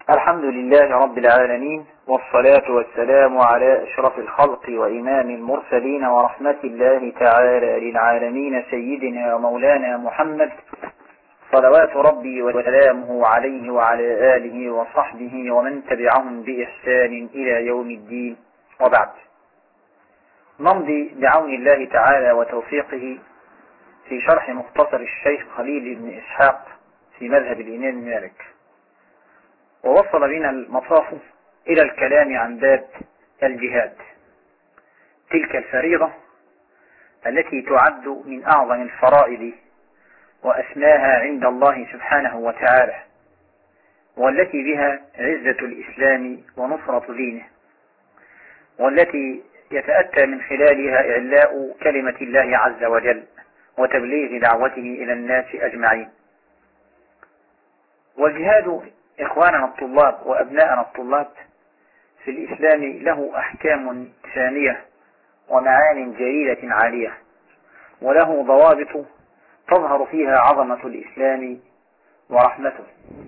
الحمد لله رب العالمين، والصلاة والسلام على أشرف الخلق وإمام المرسلين ورحمة الله تعالى للعالمين سيدنا ومولانا محمد، صلوات ربي وسلامه عليه وعلى آله وصحبه ومن تبعهم بإحسان إلى يوم الدين، وبعد. نمضي بعون الله تعالى وتوفيقه في شرح مختصر الشيخ خليل بن إسحاق في مذهب الإمام مالك، ووصل بنا المطاف إلى الكلام عن باب الجهاد، تلك الفريضة التي تعد من أعظم الفرائض وأسماها عند الله سبحانه وتعالى، والتي بها عزة الإسلام ونصرة دينه، والتي يتأتى من خلالها إعلاء كلمة الله عز وجل وتبليغ دعوته إلى الناس أجمعين. والجهاد إخواننا الطلاب وأبناءنا الطلاب في الإسلام له أحكام ثانية ومعان جليلة عالية، وله ضوابط تظهر فيها عظمة الإسلام ورحمته.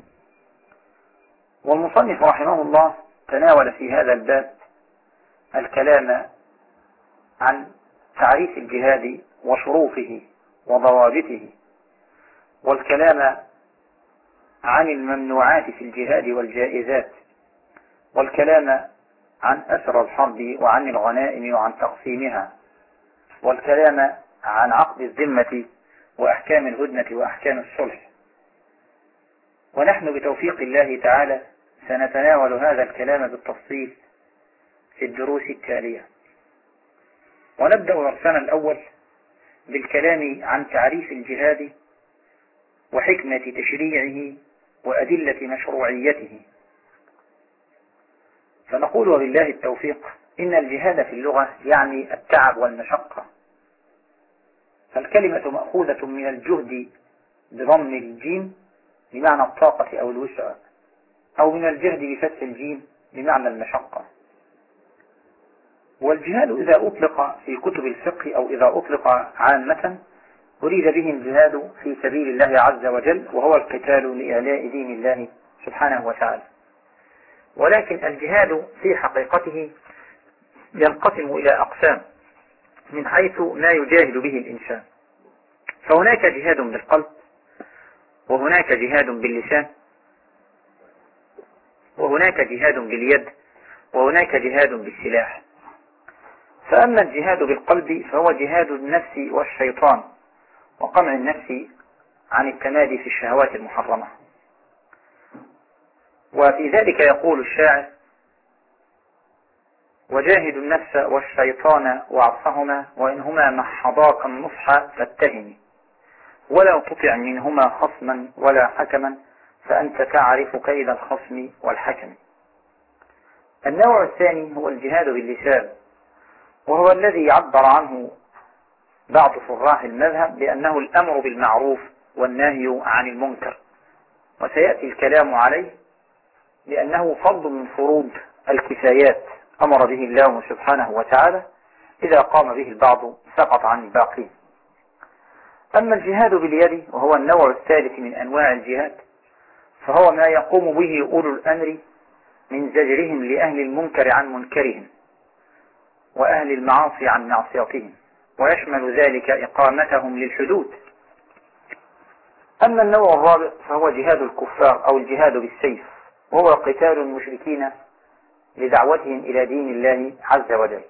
والمصنف رحمه الله تناول في هذا الباب الكلام عن تعريف الجهاد وشروطه وضوابطه، والكلام عن الممنوعات في الجهاد والجائزات، والكلام عن أسر الحرب وعن الغنائم وعن تقسيمها، والكلام عن عقد الذمة وأحكام الهدنة وأحكام الصلح. ونحن بتوفيق الله تعالى سنتناول هذا الكلام بالتفصيل في الدروس التالية. ونبدأ درسنا الأول بالكلام عن تعريف الجهاد وحكمة تشريعه وأدلة مشروعيته. فنقول وبالله التوفيق إن الجهاد في اللغة يعني التعب والمشقة، فالكلمة مأخوذة من الجهد بضم الجيم بمعنى الطاقة أو الوسع، أو من الجهد بفتح الجيم بمعنى المشقة. والجهاد إذا أطلق في كتب الفقه أو إذا أطلق عامة أريد به الجهاد في سبيل الله عز وجل، وهو القتال لإعلاء دين الله سبحانه وتعالى. ولكن الجهاد في حقيقته ينقسم إلى أقسام من حيث ما يجاهد به الإنسان. فهناك جهاد بالقلب، وهناك جهاد باللسان، وهناك جهاد باليد، وهناك جهاد بالسلاح. فأما الجهاد بالقلب فهو جهاد النفس والشيطان وقمع النفس عن التمادي في الشهوات المحرمة. وفي ذلك يقول الشاعر: وجاهد النفس والشيطان واعصهما، وإنهما محضاك النصح فاتهم، ولا تطع منهما خصما ولا حكما، فأنت تعرف كيد الخصم والحكم. النوع الثاني هو الجهاد باللسان، وهو الذي يعبر عنه بعض فراح المذهب بأنه الأمر بالمعروف والنهي عن المنكر، وسيأتي الكلام عليه لأنه فرض من فروض الكفايات أمر به الله سبحانه وتعالى، إذا قام به البعض سقط عن الباقين. أما الجهاد باليد وهو النوع الثالث من أنواع الجهاد، فهو ما يقوم به أولو الأمر من زجرهم لأهل المنكر عن منكرهم، وأهل المعاصي عن معصيتهم، ويشمل ذلك إقامتهم للحدود. أما النوع الرابع فهو جهاد الكفار أو الجهاد بالسيف، وهو قتال المشركين لدعوتهم إلى دين الله عز وجل.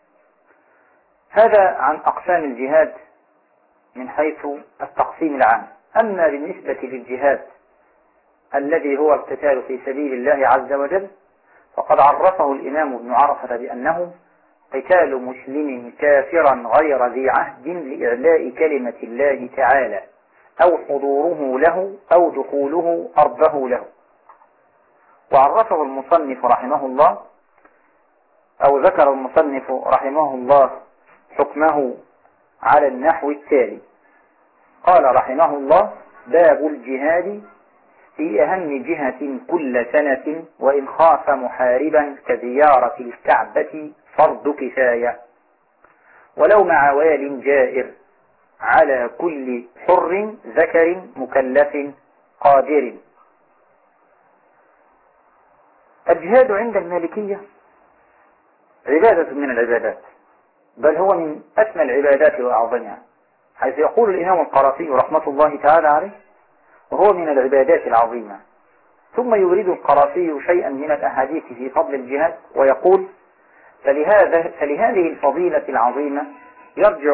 هذا عن أقسام الجهاد من حيث التقسيم العام. أما بالنسبة للجهاد الذي هو القتال في سبيل الله عز وجل، فقد عرفه الإمام ابن عرفة بأنه قتال مسلم كافرا غير ذي عهد لإعلاء كلمة الله تعالى، أو حضوره له أو دخوله أرضه له. وعرفه المصنف رحمه الله، أو ذكر المصنف رحمه الله حكمه على النحو التالي: قال رحمه الله: باب الجهاد في أهم جهة كل سنة، وإن خاف محاربا كزيارة الكعبة فرض كفاية، ولو مع وال جائر على كل حر ذكر مكلف قادر. الجهاد عند المالكية عبادة من العبادات، بل هو من أسمى العبادات وأعظمها، حيث يقول الإمام القرافي رحمة الله تعالى عليه وهو من العبادات العظيمة. ثم يورد القرافي شيئا من الأحاديث في فضل الجهاد ويقول: فلهذه الفضيلة العظيمة يرجع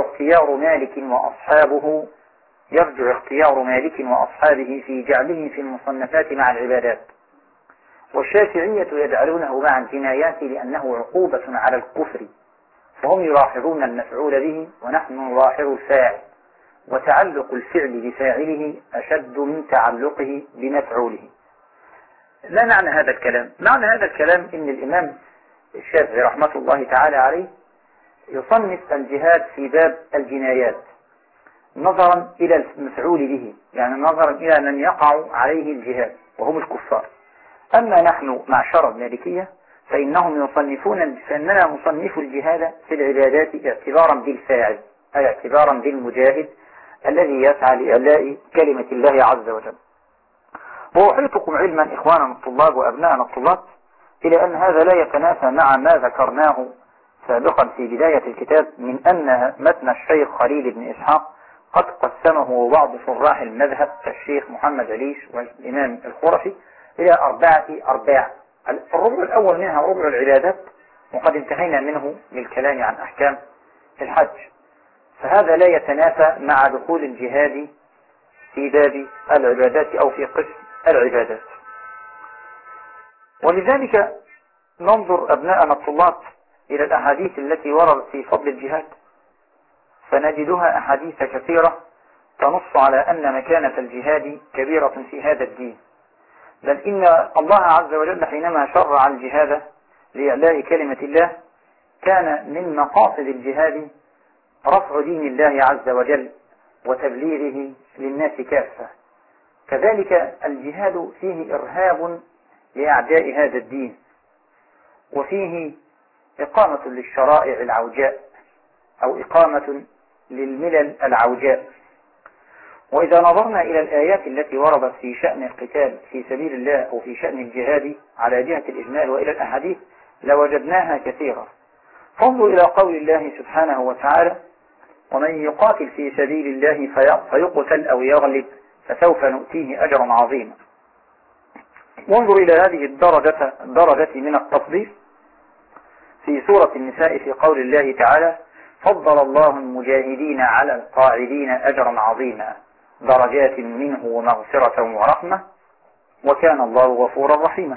اختيار مالك وأصحابه في جعله في المصنفات مع العبادات، والشافعية يجعلونه مع الجنايات لأنه عقوبة على الكفر، فهم يلاحظون المفعول به ونحن نلاحظ الفاعل، وتعلق الفعل بفاعله أشد من تعلقه بمفعوله. لا معنى هذا الكلام، معنى هذا الكلام إن الإمام الشافعي رحمة الله تعالى عليه يصنف الجهاد في باب الجنايات نظرا إلى المفعول به، يعني نظرا إلى من يقع عليه الجهاد وهم الكفار. أما نحن معشر المالكية فإننا نصنف الجهاد في العبادات اعتبارا بالفاعل، أي اعتبارا بالمجاهد الذي يسعى لإعلاء كلمة الله عز وجل. وأحيطكم علما إخواننا الطلاب وأبنائنا الطلاب إلى أن هذا لا يتنافى مع ما ذكرناه سابقا في بداية الكتاب من أن متن الشيخ خليل بن إسحاق قد قسمه بعض شراح المذهب كالشيخ محمد عليش والإمام الخرفي إلى 4 أرباع. الربع الأول منها ربع العبادات، وقد انتهينا منه للكلام عن أحكام الحج، فهذا لا يتنافى مع دخول الجهاد في باب العبادات أو في قسم العبادات. ولذلك ننظر أبناءنا الطلاب إلى الأحاديث التي وردت في فضل الجهاد، فنجدها أحاديث كثيرة تنص على أن مكانة الجهاد كبيرة في هذا الدين، بل إن الله عز وجل حينما شرع الجهاد لإعلاء كلمة الله كان من مقاصد الجهاد رفع دين الله عز وجل وتبليغه للناس كافة. كذلك الجهاد فيه إرهاب لأعداء هذا الدين، وفيه إقامة للشرائع العوجاء أو إقامة للملل العوجاء. وإذا نظرنا إلى الآيات التي وردت في شأن القتال في سبيل الله أو في شأن الجهاد على جهة الإجمال وإلى الأحاديث لوجدناها كثيرة. فانظر إلى قول الله سبحانه وتعالى: ومن يقاتل في سبيل الله فيقتل أو يغلب فسوف نؤتيه أجرا عظيما. وانظر إلى هذه الدرجة من التفضيل في سورة النساء في قول الله تعالى: فضل الله المجاهدين على القاعدين أجرا عظيما درجات منه ومغفرة ورحمة وكان الله غفورا رحيما.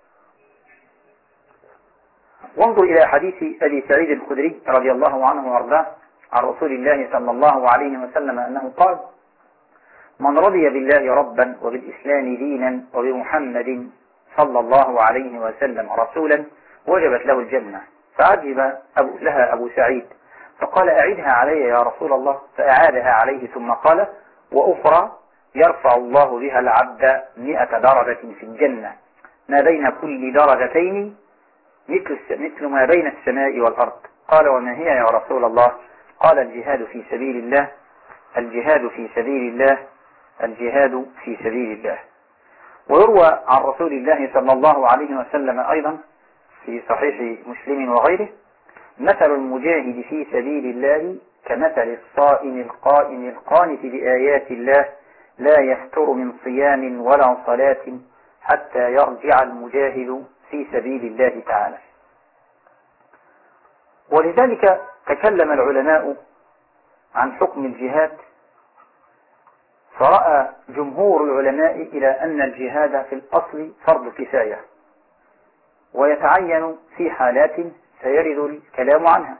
وانظر إلى حديث أبي سعيد الخدري رضي الله عنه وارضاه عن رسول الله صلى الله عليه وسلم أنه قال: من رضي بالله ربا وبالإسلام دينا وبمحمد صلى الله عليه وسلم رسولا وجبت له الجنة. فعجب لها أبو سعيد فقال: أعدها علي يا رسول الله. فأعادها عليه ثم قال: وأخرى يرفع الله بها العبد 100 درجة في الجنة ما بين كل درجتين مثل ما بين السماء والأرض. قال: وما هي يا رسول الله؟ قال: الجهاد في سبيل الله، الجهاد في سبيل الله، الجهاد في سبيل الله. ويروى عن رسول الله صلى الله عليه وسلم أيضا في صحيح مسلم وغيره: مثل المجاهد في سبيل الله كمثل الصائم القائم القانت بآيات الله لا يفتر من صيام ولا صلاة حتى يرجع المجاهد في سبيل الله تعالى. ولذلك تكلم العلماء عن حكم الجهاد، فرأى جمهور العلماء إلى أن الجهاد في الأصل فرض كفاية، ويتعين في حالات سيرد الكلام عنها.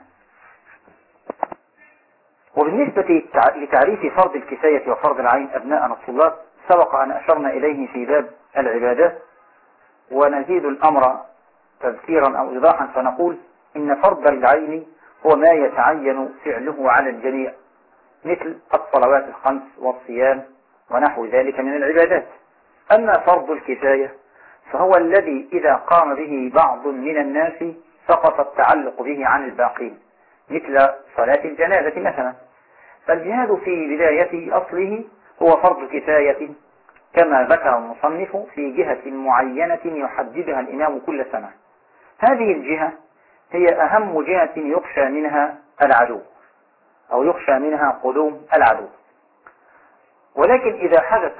وبالنسبة لتعريف فرض الكفاية وفرض العين أبناءنا الطلاب سبق أن أشرنا إليه في باب العبادات، ونزيد الأمر تذكيرا أو إيضاحا فنقول إن فرض العين هو ما يتعين فعله على الجميع مثل الصلوات الخمس والصيام ونحو ذلك من العبادات. أما فرض الكفاية فهو الذي إذا قام به بعض من الناس سقط التعلق به عن الباقين مثل صلاة الجنازة مثلا. فالجهاد في بداية أصله هو فرض كفاية كما ذكر المصنف في جهة معينة يحددها الإمام كل سنة. هذه الجهة هي أهم جهة يخشى منها العدو أو يخشى منها قدوم العدو. ولكن إذا حدث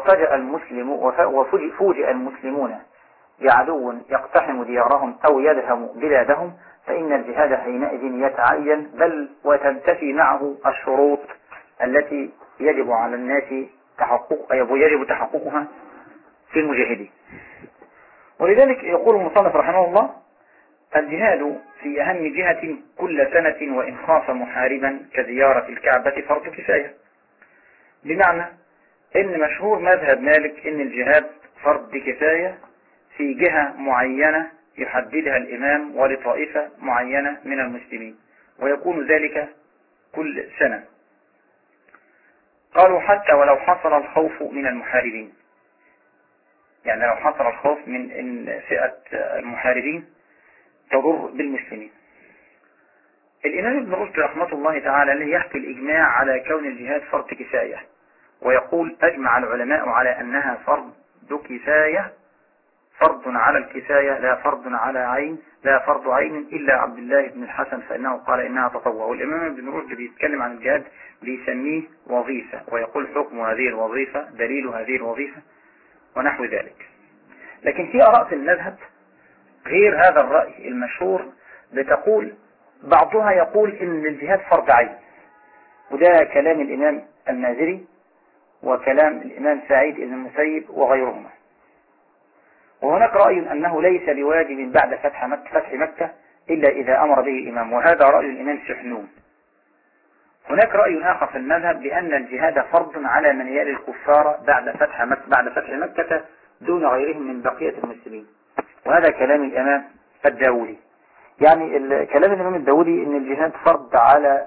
وفوجئ المسلمون بعدو يقتحم ديارهم أو يدهم بلادهم، فإن الجهاد حينئذ يتعين، بل وتنتفي معه الشروط التي يجب على الناس يجب تحققها في المجاهدين. ولذلك يقول المصنف رحمه الله: الجهاد في أهم جهة كل سنة وإن خاف محاربا كزيارة الكعبة فرض كفاية. بمعنى إن مشهور مذهب مالك إن الجهاد فرض كفاية في جهة معينة يحددها الإمام ولطائفة معينة من المسلمين، ويكون ذلك كل سنة. قالوا حتى ولو حصل الخوف من المحاربين، يعني لو حصل الخوف من إن فئة المحاربين تضر بالمسلمين. الإمام ابن رشد رحمة الله تعالى يحكي الإجماع على كون الجهاد فرض كفاية، ويقول: أجمع العلماء على أنها فرض كفاية، فرض على الكفاية لا فرض عين إلا عبد الله بن الحسن فإنه قال إنها تطوع. والإمام ابن رشد بيتكلم عن الجهاد بيسميه وظيفة، ويقول: حكم هذه الوظيفة، دليل هذه الوظيفة، ونحو ذلك. لكن في آراء في المذهب غير هذا الرأي المشهور، بتقول بعضها يقول إن الجهاد فرض عين، وده كلام الإمام المازري وكلام الإمام سعيد بن المسيب وغيرهما. وهناك رأي أنه ليس بواجب بعد فتح مكة إلا إذا أمر به الإمام، وهذا رأي الإمام سحنون. هناك رأي آخر في المذهب بأن الجهاد فرض على من يلي الكفار بعد فتح مكة دون غيرهم من بقية المسلمين، وهذا كلام الإمام الداودي. يعني كلام الإمام الداودي إن الجهاد فرض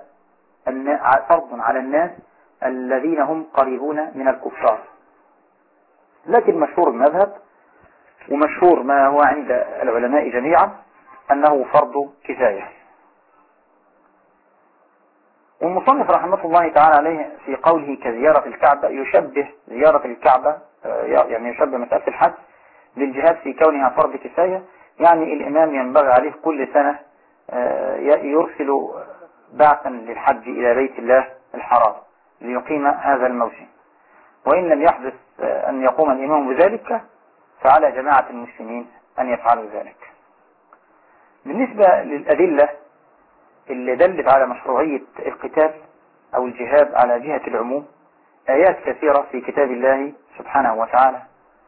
على الناس الذين هم قريبون من الكفار. لكن مشهور المذهب ومشهور ما هو عند العلماء جميعا أنه فرض كفاية. والمصنف رحمة الله تعالى عليه في قوله كزيارة الكعبة يشبه زيارة الكعبة، يعني يشبه مسألة الحج للجهاد في كونها فرض كفاية. يعني الإمام ينبغي عليه كل سنة يرسل بعثا للحج إلى بيت الله الحرام ليقيم هذا الموسم، وإن لم يحدث أن يقوم الإمام بذلك فعلى جماعة المسلمين أن يفعلوا ذلك. بالنسبة للأدلة اللي دلت على مشروعية القتال أو الجهاد على جهة العموم، آيات كثيرة في كتاب الله سبحانه وتعالى،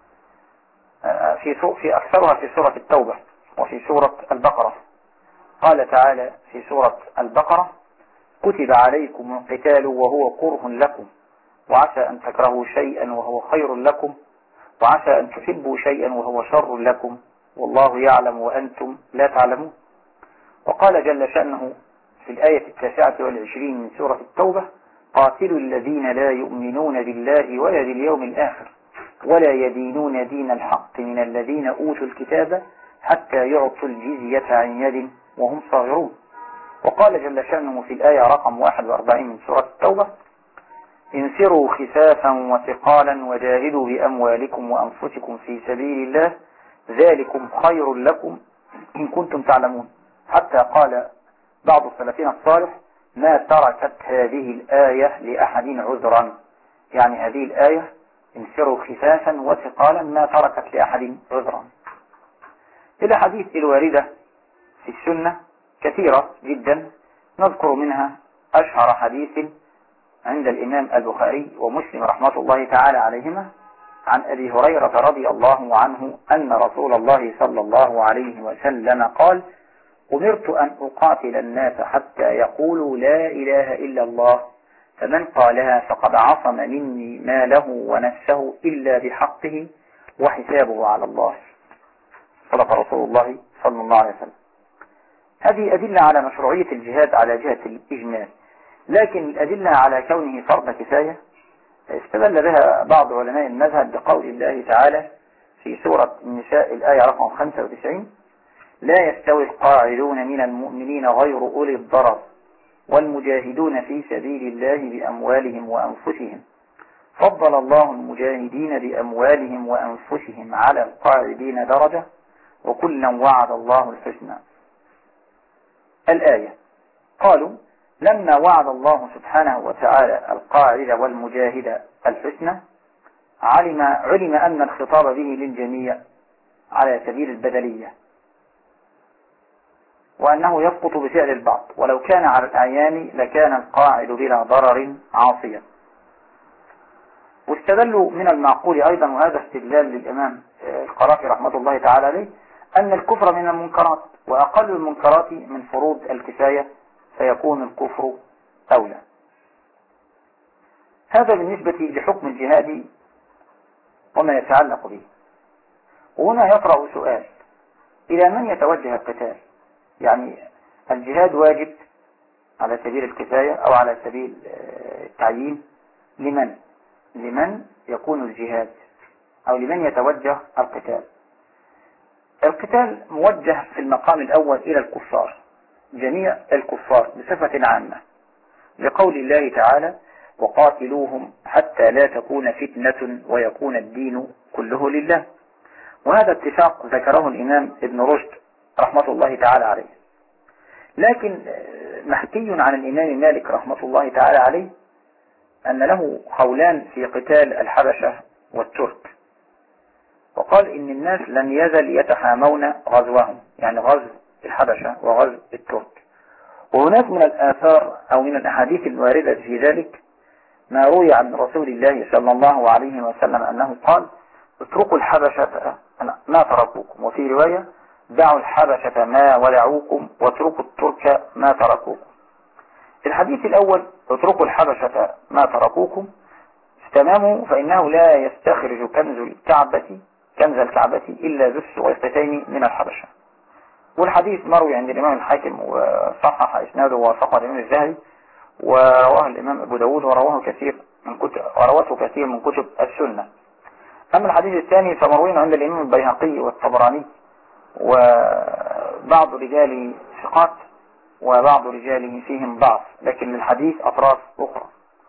في أكثرها في سورة التوبة وفي سورة البقرة. قال تعالى في سورة البقرة: كتب عليكم القتال وهو كره لكم وعسى أن تكرهوا شيئا وهو خير لكم وعسى أن تحبوا شيئا وهو شر لكم والله يعلم وأنتم لا تعلمون. وقال جل شأنه في الآية 29 من سورة التوبة: قاتلوا الذين لا يؤمنون بالله ولا باليوم الآخر ولا يدينون دين الحق من الذين أوتوا الكتاب حتى يعطوا الجزية عن يد وهم صاغرون. وقال جل شأنه في الآية رقم 41 من سورة التوبة: انفروا خفافا وثقالا وجاهدوا بأموالكم وأنفسكم في سبيل الله ذلكم خير لكم إن كنتم تعلمون. حتى قال بعض السلفين الصالح: ما تركت هذه الآية لأحد عذرا، يعني هذه الآية انفروا خفافا وثقالا ما تركت لأحد عذرا. الأحاديث الواردة في السنة كثيرة جدا، نذكر منها أشهر حديث عند الإمام البخاري ومسلم رحمة الله تعالى عليهما عن أبي هريرة رضي الله عنه أن رسول الله صلى الله عليه وسلم قال: أمرت أن أقاتل الناس حتى يقولوا لا إله إلا الله فمن قالها فقد عصم مني ماله ونفسه إلا بحقه وحسابه على الله. صدق رسول الله صلى الله عليه وسلم. هذه أدلة على مشروعية الجهاد على جهة الإجمال، لكن الأدلة على كونه فرض كفاية استدل بها بعض علماء المذهب بقول الله تعالى في سورة النساء الآية رقم 95: لا يستوي القاعدون من المؤمنين غير أولي الضرر والمجاهدون في سبيل الله بأموالهم وأنفسهم فضل الله المجاهدين بأموالهم وأنفسهم على القاعدين درجة وكلا وعد الله الحسنى. الآية. قالوا لما وعد الله سبحانه وتعالى القاعد والمجاهد الحسنى علم أن الخطاب به للجميع على سبيل البدلية، وأنه يسقط بفعل البعض، ولو كان على الأعيان لكان القاعد بلا ضرر عاصيا. واستدلوا من المعقول أيضا، وهذا استدلال للإمام القرافي رحمة الله تعالى عليه، أن الكفر من المنكرات، وأقل المنكرات من فروض الكفاية، فيكون الكفر أولى. هذا بالنسبة لحكم الجهاد وما يتعلق به. وهنا يطرأ سؤال: إلى من يتوجه القتال؟ يعني الجهاد واجب على سبيل الكفاية أو على سبيل التعيين، لمن يكون الجهاد أو لمن يتوجه القتال؟ القتال موجه في المقام الأول إلى الكفار، جميع الكفار بصفة عامة، لقول الله تعالى: وقاتلوهم حتى لا تكون فتنة ويكون الدين كله لله. وهذا اتفاق ذكره الإمام ابن رشد رحمة الله تعالى عليه. لكن محكي عن الإمام مالك رحمة الله تعالى عليه أن له قولان في قتال الحبشة والترك، وقال إن الناس لن يزل يتحامون غزوهم، يعني غزو الحبشة وغزو الترك. وهناك من الآثار أو من الأحاديث الواردة في ذلك ما روي عن رسول الله صلى الله عليه وسلم أنه قال: اتركوا الحبشة ما تركوكم، وفي رواية: دعوا الحبشة ما ولعوكم واتركوا الترك ما تركوكم. في الحديث الأول: اتركوا الحبشة ما تركوكم، استماموا فإنه لا يستخرج كنز الكعبة إلا ذو السويقتين من الحبشة. والحديث مروي عند الإمام الحاكم وصحح إسناده ووافقه الإمام الذهبي، ورواه الإمام أبو داود وروته كثير من كتب السنة. أما الحديث الثاني فمروي عند الإمام البيهقي والطبراني، وبعض رجاله ثقات وبعض رجاله فيهم ضعف، لكن للحديث أطراف أخرى.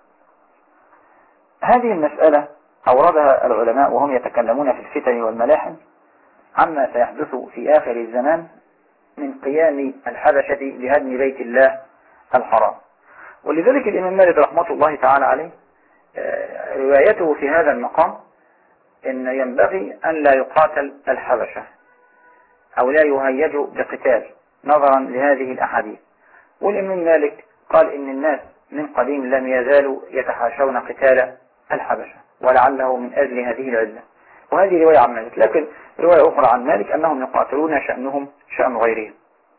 هذه المسألة أوردها العلماء وهم يتكلمون في الفتن والملاحم عما سيحدث في آخر الزمان من قيام الحبشة لهدم بيت الله الحرام. ولذلك الإمام مالك رحمة الله تعالى عليه روايته في هذا المقام إن ينبغي أن لا يقاتل الحبشة أو لا يهيج بقتال نظرا لهذه الأحاديث. والإمام مالك قال إن الناس من قديم لم يزالوا يتحاشون قتال الحبشة، ولعله من أجل هذه العلة. وهذه رواية عن مالك، لكن رواية أخرى عن مالك أنهم يقاتلون شأنهم شأن غيرهم.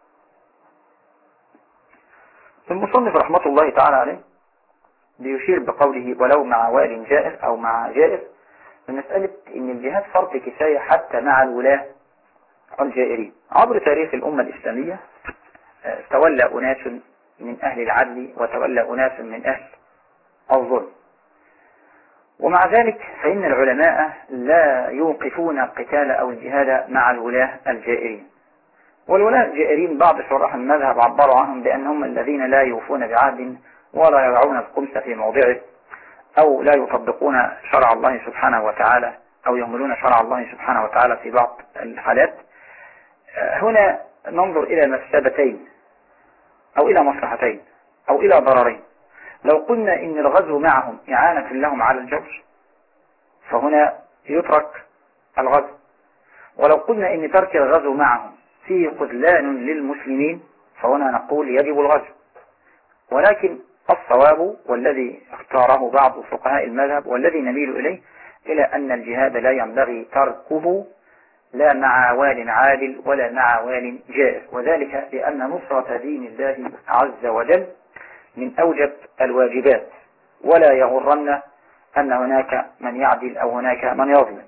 المصنف رحمة الله تعالى عليه بيشير بقوله: ولو مع وال جائر أو مع جائر، بمسألة إن الجهاد فرض كفاية حتى مع الولاة الجائرين. عبر تاريخ الأمة الإسلامية تولى أناس من أهل العدل وتولى أناس من أهل الظلم، ومع ذلك فإن العلماء لا يوقفون القتال أو الجهاد مع الولاة الجائرين. والولاة الجائرين بعض شرح المذهب عبروا عنهم بأنهم الذين لا يوفون بعهد ولا يضعون الخمس في موضعه، أو لا يطبقون شرع الله سبحانه وتعالى، أو يهملون شرع الله سبحانه وتعالى في بعض الحالات. هنا ننظر إلى مفسدتين أو إلى مصلحتين أو إلى ضررين. لو قلنا إن الغزو معهم إعانة لهم على الجور، فهنا يترك الغزو. ولو قلنا إن ترك الغزو معهم فيه خذلان للمسلمين، فهنا نقول يجب الغزو. ولكن الصواب والذي اختاره بعض فقهاء المذهب والذي نميل إليه إلى أن الجهاد لا ينبغي تركه لا مع وال عادل ولا مع وال جائر، وذلك لأن نصرة دين الله عز وجل من أوجب الواجبات، ولا يغرن أن هناك من يعدل أو هناك من يظلم،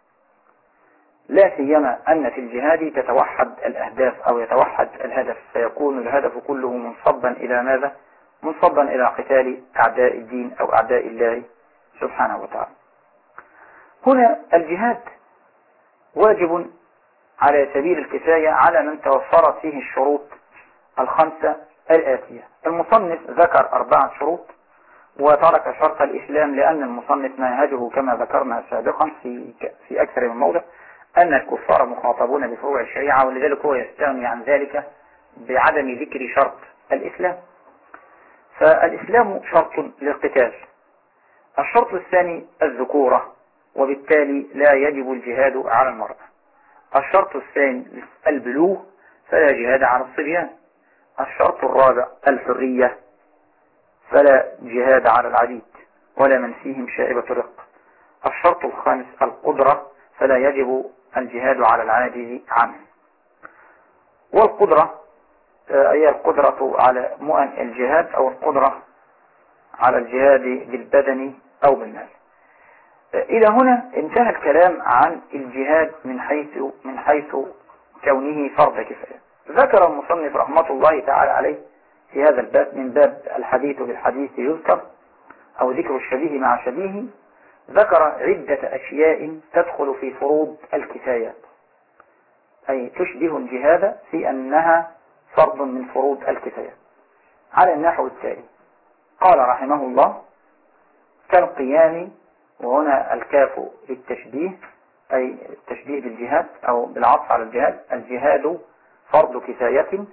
لا سيما أن في الجهاد تتوحد الأهداف أو يتوحد الهدف، فيكون الهدف كله منصبا إلى ماذا؟ منصبا إلى قتال أعداء الدين أو أعداء الله سبحانه وتعالى. هنا الجهاد واجب على سبيل الكفاية على من توفرت فيه الشروط الخمسة الآتية. المصنف ذكر 4 شروط، وترك شرط الإسلام لأن المصنف منهجه كما ذكرنا سابقا في أكثر من موضع أن الكفار مخاطبون بفروع الشريعة، ولذلك هو يستغني عن ذلك بعدم ذكر شرط الإسلام. فالإسلام شرط للقتال. الشرط الثاني الذكورة، وبالتالي لا يجب الجهاد على المرأة. الشرط الثاني البلوغ، فلا جهاد على الصبيان. الشرط الرابع الحرية، فلا جهاد على العبيد ولا من فيهم شائبة الرق. الشرط الخامس القدرة، فلا يجب الجهاد على العاجز عنه. والقدرة هي القدرة على مؤن الجهاد أو القدرة على الجهاد بالبدن أو بالمال. إلى هنا انتهى الكلام عن الجهاد من حيث كونه فرض كفاية. ذكر المصنف رحمة الله تعالى عليه في هذا الباب من باب الحديث بالحديث يذكر أو ذكر الشبيه مع شبيه، ذكر عدة أشياء تدخل في فروض الكفايات، أي تشبه الجهاد في أنها فرض من فروض الكفايات على النحو التالي. قال رحمه الله: كالقيام، وهنا الكاف للتشبيه أي التشبيه بالجهاد أو بالعطف على الجهاد. الجهاد فرض كفاية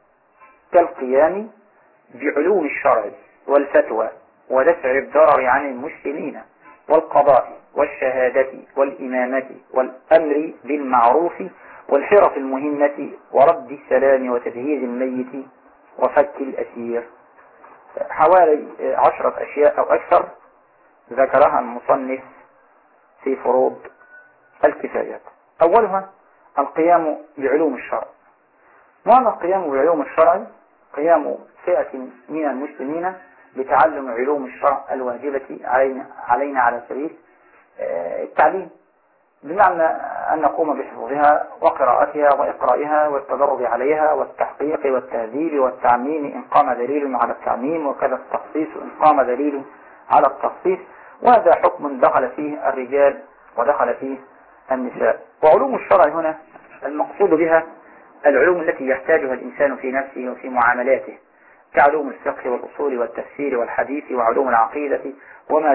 كالقيام بعلوم الشرع والفتوى ودفع الضرر عن المسلمين والقضاء والشهادة والإمامة والأمر بالمعروف والحرف المهمة ورد السلام وتجهيز الميت وفك الأسير. حوالي 10 أشياء أو أكثر ذكرها المصنف في فروض الكفايات. أولها القيام بعلوم الشرع. معنى القيام بعلوم الشرع قيام فئة من المسلمين بتعلم علوم الشرع الواجبة علينا على سبيل التعليم، بمعنى أن نقوم بحفظها وقراءتها وإقرائها والتدرب عليها والتحقيق والتهذيب والتعميم إن قام دليل على التعميم، وكذا التخصيص إن قام دليل على التخصيص. وهذا حكم دخل فيه الرجال ودخل فيه النساء. وعلوم الشرع هنا المقصود بها العلوم التي يحتاجها الإنسان في نفسه وفي معاملاته، كعلوم الفقه والأصول والتفسير والحديث وعلوم العقيدة وما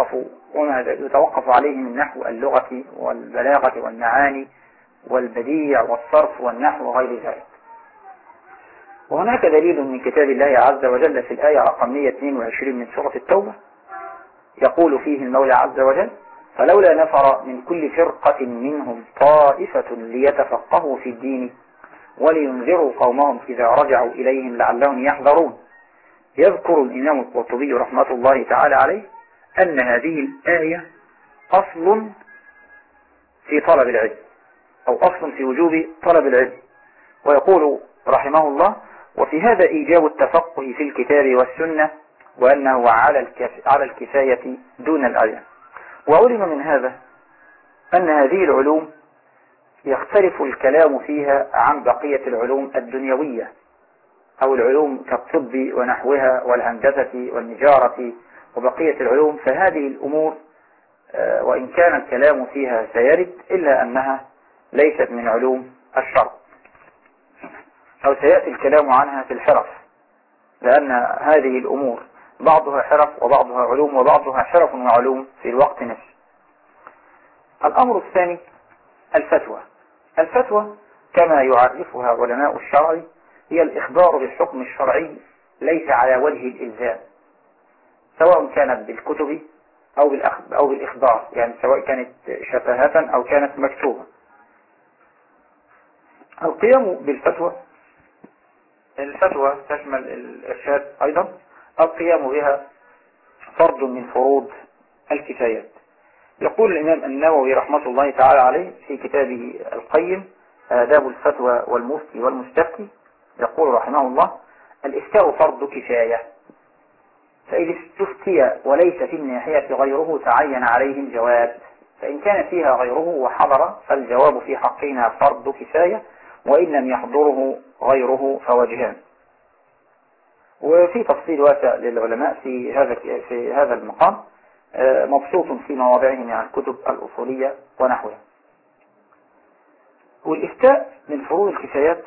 يتوقف عليه من نحو اللغة والبلاغة والمعاني والبديع والصرف والنحو وغير ذلك. وهناك دليل من كتاب الله عز وجل في الآية رقم 122 من سورة التوبة، يقول فيه المولى عز وجل: فلولا نفر من كل فرقة منهم طائفة ليتفقهوا في الدين ولينذروا قومهم إذا رجعوا إليهم لعلهم يحذرون. يذكر الإمام القرطبي رحمة الله تعالى عليه أن هذه الآية أصل في طلب العلم أو أصل في وجوب طلب العلم. ويقول رحمه الله: وفي هذا إيجاب التفقه في الكتاب والسنة، وأنه على الكفاية دون العين. وعلم من هذا أن هذه العلوم يختلف الكلام فيها عن بقية العلوم الدنيوية أو العلوم كالطب ونحوها والهندسة والنجارة وبقية العلوم. فهذه الأمور وإن كان الكلام فيها سيرد إلا أنها ليست من علوم الشرع، أو سيأتي الكلام عنها في الحرف، لأن هذه الأمور بعضها حرف وبعضها علوم وبعضها حرف وعلوم في الوقت نفسه. الأمر الثاني الفتوى. الفتوى كما يعرفها علماء الشرع هي الإخبار بالحكم الشرعي ليس على وجه الإلزام، سواء كانت بالكتب أو بالإخبار، يعني سواء كانت شفاهة أو كانت مكتوبة. القيام بالفتوى، الفتوى تشمل الإرشاد أيضا، القيام بها فرض من فروض الكفايات. يقول الإمام النووي رحمة الله تعالى عليه في كتابه القيم آداب الفتوى والمفتي والمستفتي، يقول رحمه الله: الإفتاء فرض كفاية، فإذا استفتي وليس في الناحية غيره تعين عليه الجواب، فإن كان فيها غيره وحضر فالجواب في حقنا فرض كفاية، وإن لم يحضره غيره فوجهان. وفي تفصيل واسع للعلماء في هذا المقام مبسوط في مواضعه من الكتب الأصولية ونحوها. والإفتاء من فروض الكفايات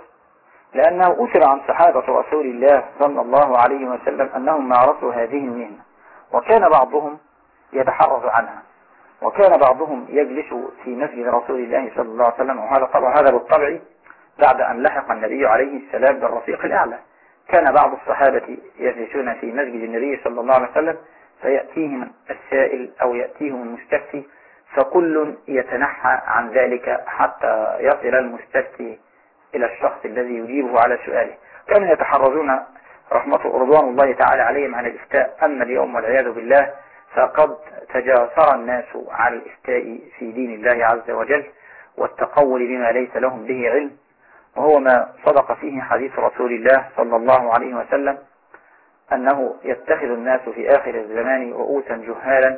لأنه أثر عن صحابة رسول الله صلى الله عليه وسلم أنهم مارسوا هذه المهنة، وكان بعضهم يتحرز عنها، وكان بعضهم يجلس في مسجد رسول الله صلى الله عليه وسلم. وهذا طبعا هذا بالطبع بعد أن لحق النبي عليه السلام بالرفيق الأعلى. كان بعض الصحابة يجلسون في مسجد النبي صلى الله عليه وسلم فيأتيهم السائل أو يأتيهم المستفتي، فكل يتنحى عن ذلك حتى يصل المستفتي إلى الشخص الذي يجيبه على سؤاله. كانوا يتحرزون رضوان الله تعالى عليهم عن الإفتاء. أما اليوم والعياذ بالله فقد تجاسر الناس على الإفتاء في دين الله عز وجل والتقول بما ليس لهم به علم، وهو ما صدق فيه حديث رسول الله صلى الله عليه وسلم أنه يتخذ الناس في آخر الزمان رؤوسا جهالا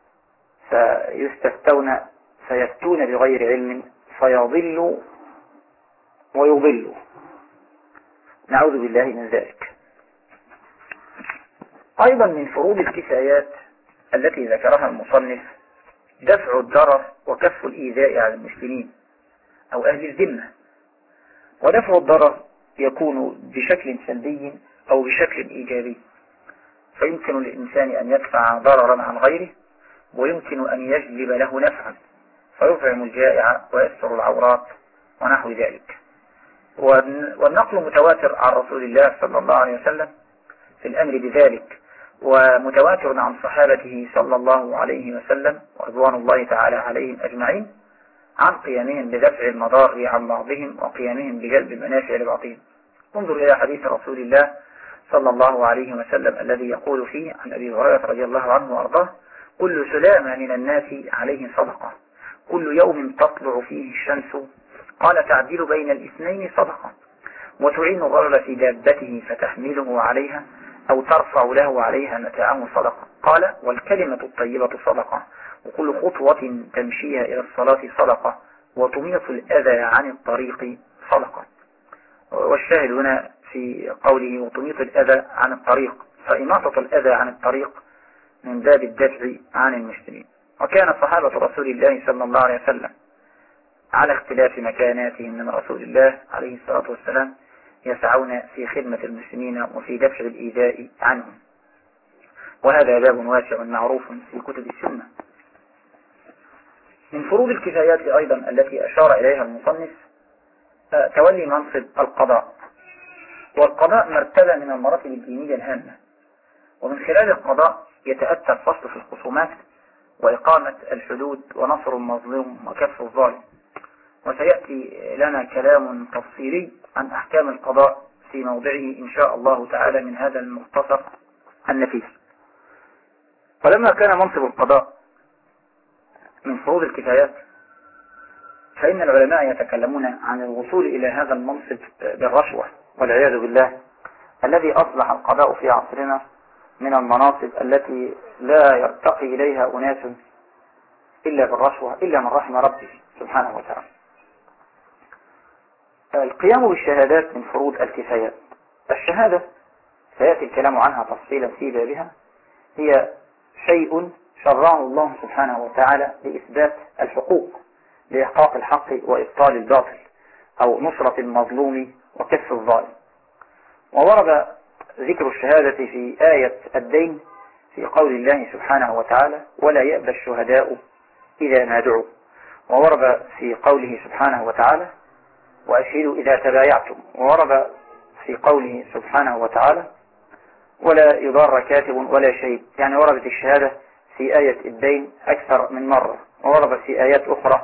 فيستفتون فيفتون بغير علم فيضلوا ويضلوا، نعوذ بالله من ذلك. أيضا من فروض الكفايات التي ذكرها المصنف دفع الضرر وكف الإيذاء على المسلمين أو أهل الذمة. ودفع الضرر يكون بشكل سلبي أو بشكل إيجابي، فيمكن للإنسان أن يدفع ضررا عن غيره، ويمكن أن يجلب له نفعا فيطعم الجائع ويستر العورات ونحو ذلك. والنقل متواتر عن رسول الله صلى الله عليه وسلم في الأمر بذلك، ومتواتر عن صحابته صلى الله عليه وسلم ورضوان الله تعالى عليهم أجمعين عن قيامهم بدفع المضار عن بعضهم وقيامهم بجلب المنافع لبعضهم. انظر إلى حديث رسول الله صلى الله عليه وسلم الذي يقول فيه عن أبي هريرة رضي الله عنه وأرضاه: كل سلامة من الناس عليه صدقة، كل يوم تطلع فيه الشمس، قال تعديل بين الاثنين صدقة، وتعين الرجل في دابته فتحمله عليها أو ترفع له عليها متاعه صدقة، قال والكلمة الطيبة صدقة، وكل خطوة تمشيها إلى الصلاة صدقة، وتميط الأذى عن الطريق صدقة. والشاهد هنا في قوله وتميط الأذى عن الطريق، فإماطة الأذى عن الطريق من باب الدفع عن المسلمين. وكان صحابة رسول الله صلى الله عليه وسلم على اختلاف مكاناتهم من رسول الله عليه الصلاة والسلام يسعون في خدمة المسلمين وفي دفع الإيذاء عنهم، وهذا باب واسع معروف في كتب السنة. من فروض الكفايات أيضا التي أشار إليها المصنف تولي منصب القضاء. والقضاء مرتبة من المراتب الدينية الهامة، ومن خلال القضاء يتأتى الفصل في الخصومات وإقامة الحدود ونصر المظلوم وكف الظالم. وسيأتي لنا كلام تفصيلي عن أحكام القضاء في موضعه إن شاء الله تعالى من هذا المختصر النفيس. ولما كان منصب القضاء من فروض الكفايات، فإن العلماء يتكلمون عن الوصول إلى هذا المنصب بالرشوة والعياذ بالله، الذي أصبح القضاء في عصرنا من المناصب التي لا يرتقي إليها أناس إلا بالرشوة إلا من رحم ربه سبحانه وتعالى. القيام بالشهادات من فروض الكفايات. الشهادة سيأتي الكلام عنها تفصيلا في بابها، هي شيء شرعه الله سبحانه وتعالى لإثبات الحقوق، لإحقاق الحق وإبطال الباطل، أو نصرة المظلوم وكف الظالم. وورد ذكر الشهادة في آية الدين في قول الله سبحانه وتعالى ولا يأبى الشهداء إذا ما دعوا، وورد في قوله سبحانه وتعالى وأشهدوا إذا تبايعتم، وورد في قوله سبحانه وتعالى ولا يضار كاتب ولا شهيد. يعني وردت الشهادة في آية الدين أكثر من مرة، ووردت في آيات أخرى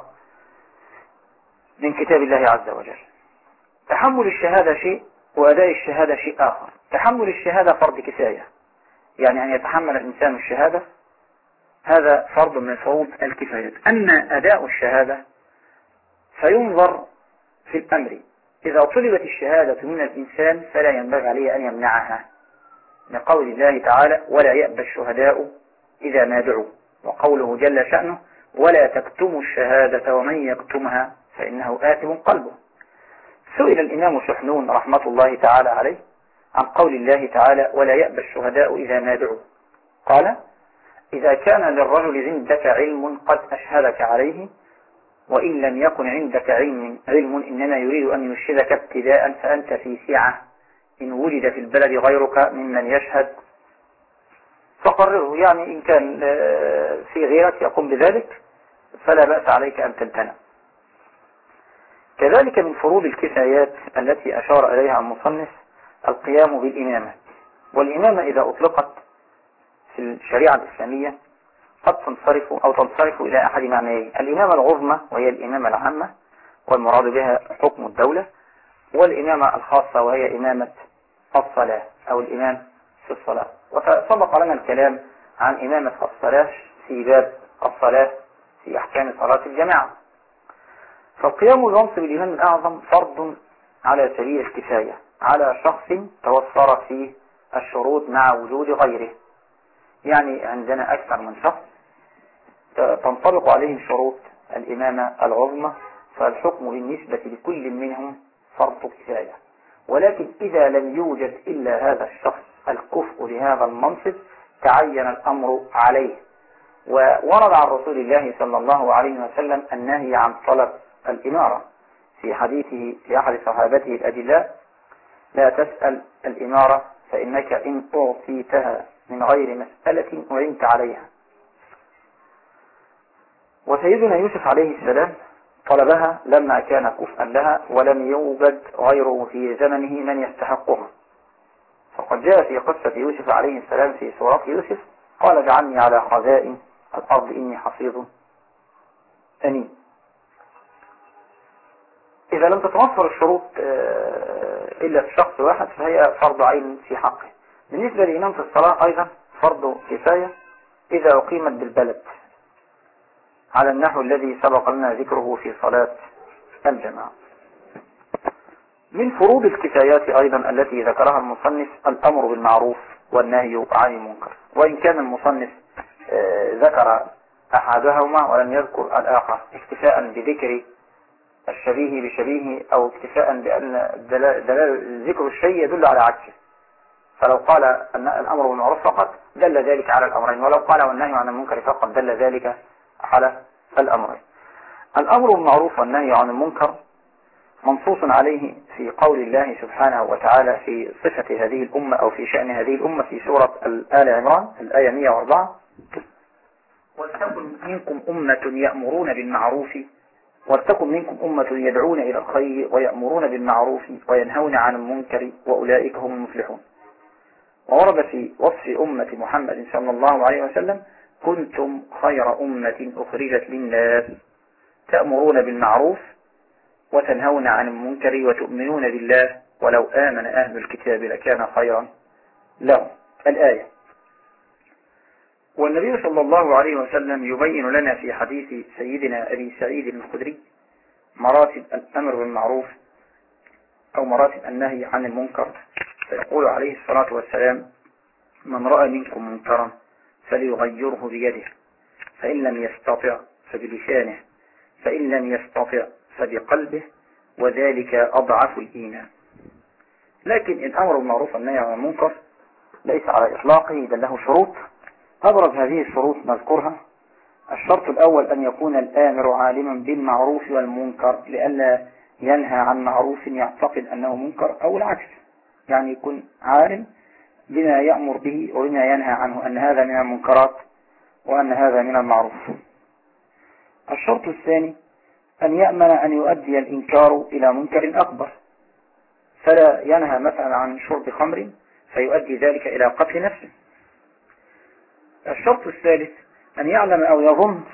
من كتاب الله عز وجل. تحمل الشهادة شيء وأداء الشهادة شيء آخر. تحمل الشهادة فرض كفاية، يعني أن يتحمل الإنسان الشهادة هذا فرض من فروض الكفاية. أما أداء الشهادة فينظر في الأمر، إذا طلبت الشهادة من الإنسان فلا ينبغي عليه أن يمنعها، لقول الله تعالى ولا يأبى الشهداء إذا ما دعوا، وقوله جل شأنه ولا تكتموا الشهادة ومن يكتمها فإنه آثم قلبه. سئل الإمام سحنون رحمة الله تعالى عليه عن قول الله تعالى ولا يأبى الشهداء إذا ما دعوا، قال إذا كان للرجل عندك علم قد أشهدك عليه، وإن لم يكن عندك علم إنما يريد أن يشهدك ابتداء فأنت في سعة إن وجد في البلد غيرك ممن يشهد فقرره، يعني إن كان في غيرك يقوم بذلك فلا بأس عليك أن تمتنع. كذلك من فروض الكفايات التي أشار إليها المصنف القيام بالإمامة. والإمامة إذا أطلقت في الشريعة الإسلامية قد تنصرف إلى أحد معنيين: الإمامة العظمى وهي الإمامة العامة والمراد بها حكم الدولة، والإمامة الخاصة وهي إمامة الصلاة أو الإمام في الصلاة. وسبق لنا الكلام عن إمامة الصلاة في باب الصلاة في أحكام صلاة الجماعة. فالقيام بمنصب الإمام الأعظم فرض على سبيل الكفاية على شخص توفرت فيه الشروط مع وجود غيره. يعني عندنا أكثر من شخص تنطبق عليهم شروط الإمامة العظمى، فالحكم بالنسبة لكل منهم فرض كفاية. ولكن إذا لم يوجد إلا هذا الشخص الكفء لهذا المنصب تعين الأمر عليه. وورد عن رسول الله صلى الله عليه وسلم النهي عن طلب الإمارة في حديثه لأحد صحابته الأجلاء: لا تسأل الإمارة فإنك إن أعطيتها من غير مسألة أعنت عليها. وسيدنا يوسف عليه السلام طلبها لما كان كفءا لها ولم يوجد غيره في زمنه من يستحقها. فقد جاء في قصة يوسف عليه السلام في سورة يوسف: قال اجعلني على خزائن الأرض إني حفيظ أمين. إذا لم تتوفر الشروط إلا في شخص واحد فهي فرض عين في حقه. بالنسبة لإمام في الصلاة أيضا فرض كفاية إذا أقيمت بالبلد على النحو الذي سبق لنا ذكره في صلاة الجماعة. من فروض الكفايات أيضا التي ذكرها المصنف الأمر بالمعروف والنهي عن المنكر، وإن كان المصنف ذكر أحدهما ولم يذكر الآخر اكتفاء بذكر الشبيه بشبيه أو اكتفاء بأن ذكر الشيء يدل على عكسه. فلو قال أن الأمر بالمعروف فقط دل ذلك على الأمرين، ولو قال والنهي عن المنكر فقط دل ذلك على الأمرين. الأمر بالمعروف والنهي عن المنكر منصوص عليه في قول الله سبحانه وتعالى في صفة هذه الأمة أو في شأن هذه الأمة في سورة آل عمران الآية 104: ولتكن منكم أمة يأمرون بالمعروف ولتكن منكم أمة يدعون إلى الخير ويأمرون بالمعروف وينهون عن المنكر وأولئك هم المفلحون. وورد في وصف أمة محمد صلى الله عليه وسلم: كنتم خير أمة أخرجت للناس تأمرون بالمعروف وتنهون عن المنكر وتؤمنون بالله ولو آمن أهل الكتاب لكان خيرا لهم. الآية. والنبي صلى الله عليه وسلم يبين لنا في حديث سيدنا أبي سعيد الخدري مراتب الأمر بالمعروف أو مراتب النهي عن المنكر، فيقول عليه الصلاة والسلام: من رأى منكم منكرا فليغيره بيده، فإن لم يستطع فبلسانه، فإن لم يستطع فبقلبه، وذلك أضعف الإيمان. لكن الأمر بالمعروف والنهي عن المنكر ليس على إطلاقه بل له شروط. أبرز هذه الشروط نذكرها: الشرط الأول أن يكون الآمر عالما بالمعروف والمنكر، لئلا ينهى عن معروف يعتقد أنه منكر أو العكس، يعني يكون عالم بما يأمر به وبما ينهى عنه، أن هذا من المنكرات وأن هذا من المعروف. الشرط الثاني أن يأمن أن يؤدي الإنكار إلى منكر أكبر، فلا ينهى مثلا عن شرب خمر فيؤدي ذلك إلى قتل نفسه. الشرط الثالث أن يعلم أو يظن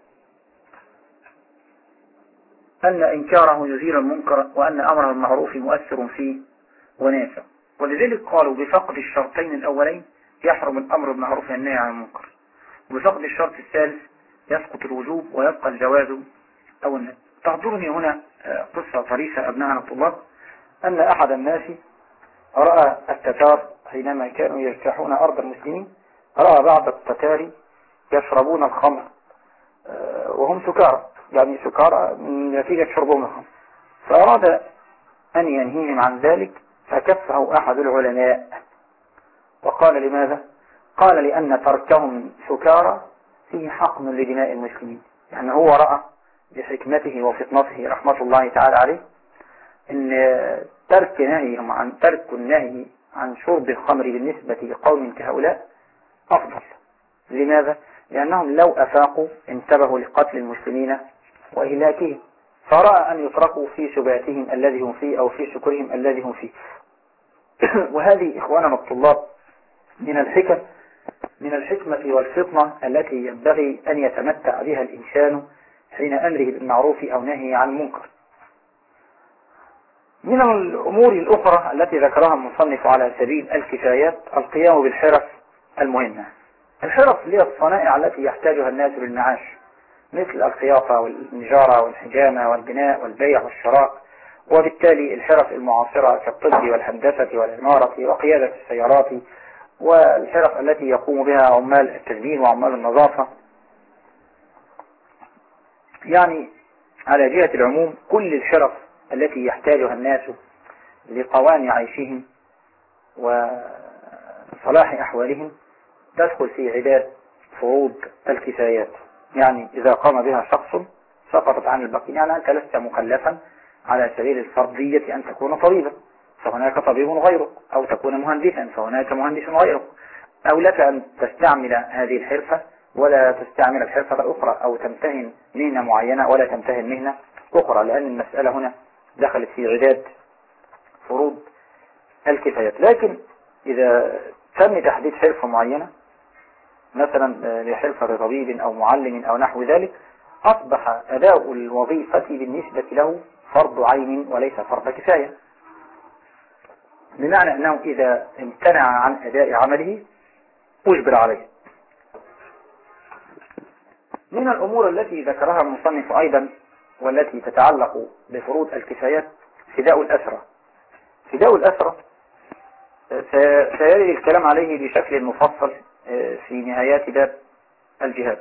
أن إنكاره يزيل المنكر وأن أمره المعروف مؤثر فيه ونافع. ولذلك قالوا بفقد الشرطين الأولين يحرم الأمر بالمعروف والنهي عن المنكر، وبفقد الشرط الثالث يسقط الوجوب ويبقى الجواز أو النهي. تحضرني هنا قصة طريفة أبنائنا الطلاب، أن أحد الناس رأى التتار حينما كانوا يجتاحون أرض المسلمين، رأى بعض التتار يشربون الخمر وهم سكارى، يعني سكارى من نتيجة شربهم الخمر، فأراد أن ينهيهم عن ذلك، فكفه أحد العلماء وقال: لماذا؟ قال: لأن تركهم سكارى فيه حقن لدماء المسلمين. يعني هو رأى بحكمته وفطنته رحمة الله تعالى عليه أن ترك النهي عن شرب الخمر بالنسبة لقوم كهؤلاء أفضل. لماذا؟ لأنهم لو أفاقوا انتبهوا لقتل المسلمين وإهلاكهم، فرأى أن يتركوا في سباتهم الذي هم فيه أو في شكرهم الذي هم فيه. وهذه إخواننا الطلاب من الحكمة والفطنة التي ينبغي أن يتمتع بها الإنسان حين أمره بالمعروف أو نهي عن المنكر. من الأمور الأخرى التي ذكرها المصنف على سبيل الكفايات القيام بالحرف المهمة. الحرف هي الصنائع التي يحتاجها الناس للمعاش، مثل الخياطة والنجارة والحجامة والبناء والبيع والشراء، وبالتالي الحرف المعاصرة كالطب والهندسة والعمارة وقيادة السيارات، والحرف التي يقوم بها عمال التزيين وعمال النظافة. يعني على جهة العموم كل الحرف التي يحتاجها الناس لقوام عيشهم وصلاح أحوالهم تدخل في عداد فروض الكفايات. يعني إذا قام بها شخص سقطت عن الباقين. يعني أنت لست مكلفا على سبيل الفرضية أن تكون طبيبا، فهناك طبيب غيرك، أو تكون مهندسا فهناك مهندس غيرك، أو لك أن تستعمل هذه الحرفة ولا تستعمل الحرفة الأخرى، أو تمتهن مهنة معينة ولا تمتهن مهنة أخرى، لأن المسألة هنا دخلت في عداد فروض الكفايات. لكن إذا تم تحديد حرفة معينة مثلا لحرفة طبيب أو معلم أو نحو ذلك، أصبح أداء الوظيفة بالنسبة له فرض عين وليس فرض كفاية، بمعنى أنه إذا امتنع عن أداء عمله أجبر عليه. من الأمور التي ذكرها المصنف أيضا والتي تتعلق بفروض الكفايات فداء الأسرى. فداء الأسرى سيرد الكلام عليه بشكل مفصل في نهايات باب الجهاد.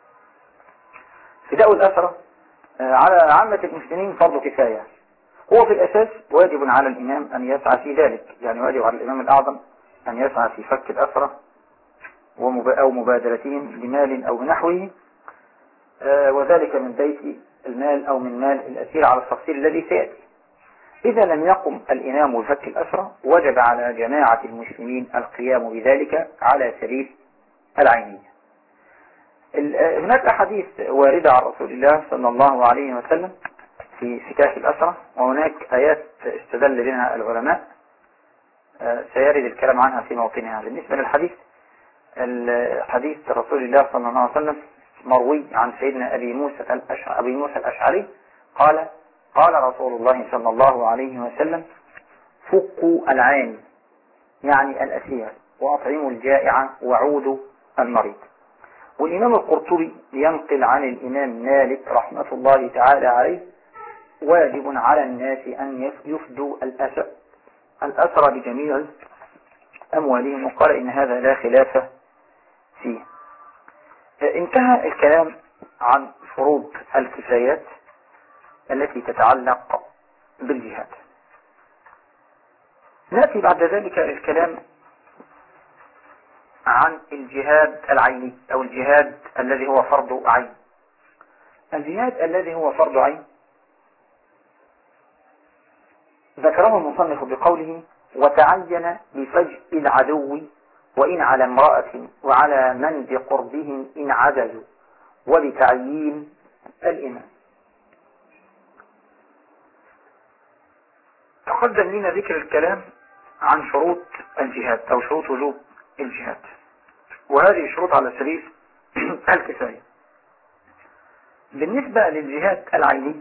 فداء الأسرى على عامة المسلمين فرض كفاية، هو في الأساس واجب على الإمام أن يسعى في ذلك. يعني واجب على الإمام الأعظم أن يسعى في فك الأسرى أو مبادرتهم بمال أو بنحوه، وذلك من بيت المال أو من مال الأسير على التفصيل الذي سيأتي. إذا لم يقم الإمام بفك الأسرى وجب على جماعة المسلمين القيام بذلك على سبيل العينية. هناك أحاديث واردة عن رسول الله صلى الله عليه وسلم في فكاك الأسرى، وهناك آيات استدل بها العلماء سيرد الكلام عنها في موطنها. بالنسبة للحديث، حديث رسول الله صلى الله عليه وسلم مروي عن سيدنا أبي موسى الأشعري قال رسول الله صلى الله عليه وسلم: فقوا العاني، يعني الأسير، وأطعموا الجائع، وعودوا المريض. والإمام القرطبي ينقل عن الإمام مالك رحمة الله تعالى عليه: واجب على الناس أن يفدوا الأسرى بجميع أموالهم، وقال إن هذا لا خلاف فيه. انتهى الكلام عن فروض الكفايات التي تتعلق بالجهاد. نأتي بعد ذلك الكلام عن الجهاد العيني أو الجهاد الذي هو فرض عين. الجهاد الذي هو فرض عين ذكره المصنف بقوله: وتعين بفجء العدو وإن على امرأة وعلى من بقربهم إن عجزوا، وبتعيين الإمام. تقدم لنا ذكر الكلام عن شروط الجهاد أو شروط وجوب الجهاد، وهذه شروط على سبيل الكفاية. بالنسبة للجهاد العيني